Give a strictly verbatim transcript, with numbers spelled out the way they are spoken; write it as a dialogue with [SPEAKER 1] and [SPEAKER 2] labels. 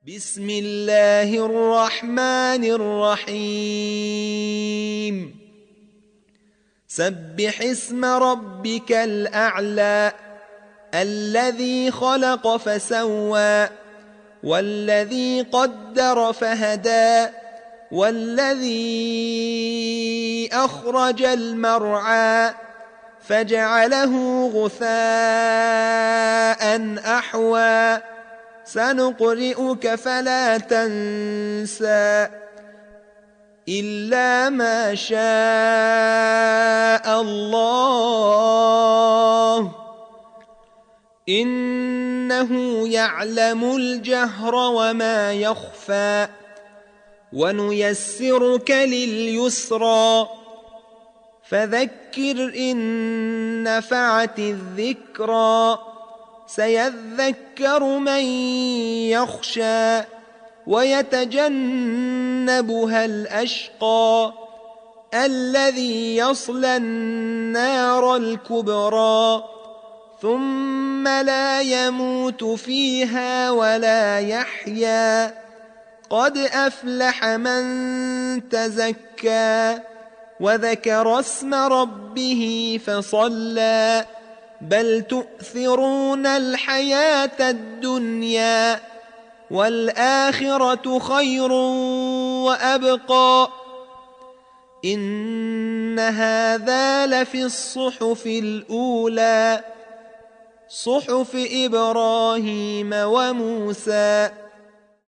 [SPEAKER 1] بسم الله الرحمن الرحيم سبح اسم ربك الأعلى الذي خلق فسوى والذي قدر فهدى والذي أخرج المرعى فجعله غثاء أحوى سنقرئك فلا تنسى إلا ما شاء الله إنه يعلم الجهر وما يخفى ونيسرك لليسرى فذكر إن نفعت الذكرى سيذكر من يخشى ويتجنبها الأشقى الذي يصلى النار الكبرى ثم لا يموت فيها ولا يحيا قد أفلح من تزكى وذكر اسم ربه فصلى بل تؤثرون الحياة الدنيا والآخرة خير وأبقى إن هذا لفي الصحف الأولى صحف إبراهيم وموسى